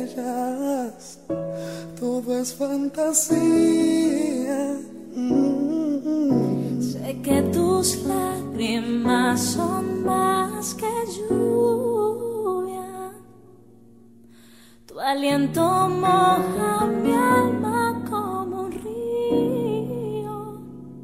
estrellas, todo es fantasía. Sé que tus lágrimas son más que lluvia, tu aliento moja mi alma como un río.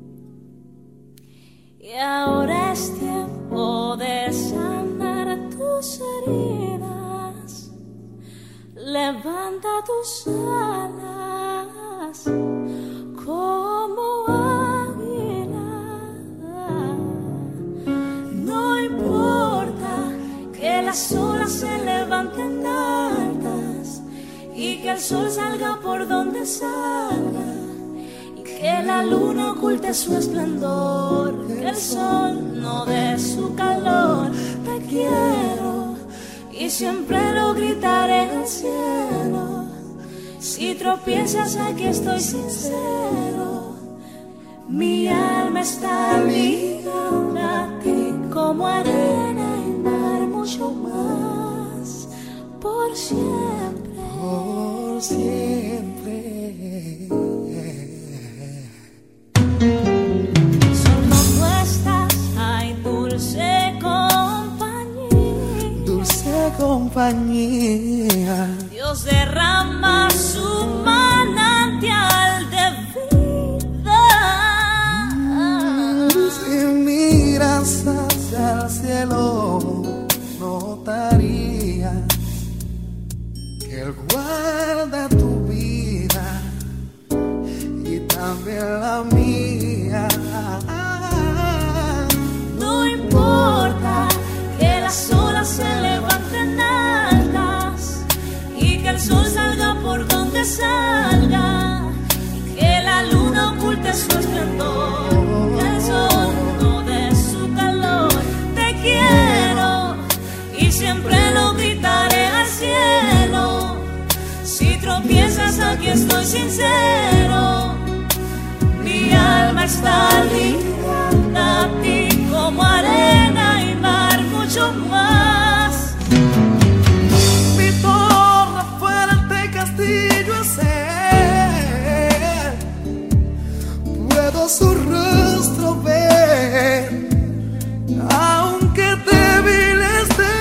Y ahora es tiempo de sanar tus heridas. Levanta tus alas como águila. No importa que las olas se levanten altas y que el sol salga por donde salga, y que la luna oculte su esplendor, que el sol no dé su calor. Te quiero y siempre lo gritaré al cielo. Si tropiezas, aquí estoy sincero. Mi alma está ligada a ti como arena y mar, mucho más, por siempre. Por siempre. Solo tú estás, ay, dulce compañía. Dulce compañía. Dios derrama su manantial de vida. Si miras hacia el cielo, notarías que Él guarda tu vida y también la mía. No importa que las olas se levanten altas y que el sol salga por donde salga, y que la luna oculte su esplendor, que el sol no dé su calor. Te quiero y siempre lo gritaré al cielo. Si tropiezas, aquí estoy sincero. Mi alma está ligada a ti como arena y mar, mucho más. Mi torre fuerte, castillo es Él. Puedo su rostro ver, aunque débil esté.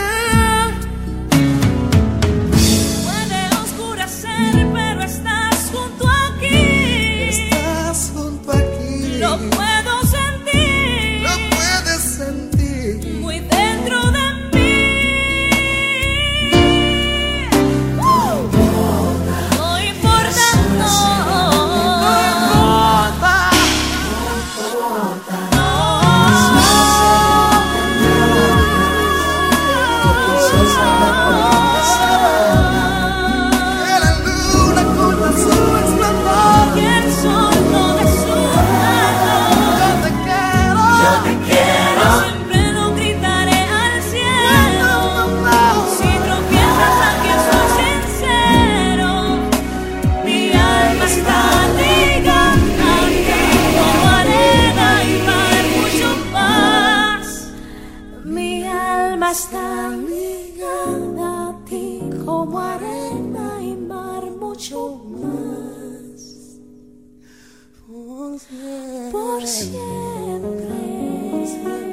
Puede oscurecer, pero estás junto aquí. Estás junto aquí. Lo puedo sentir, Lo puedes sentir. muy dentro de mí. No importa, no. Que la luna oculta su esplendor. Que el sol no dé su calor. Yo te quiero. Siempre lo gritaré al cielo. Si tropiezas, aquí estoy sincero. Mi alma está ligada a ti como arena y mar, mucho más. Mi alma está ligada a ti como arena y mar, mucho más, Por siempre. por siempre.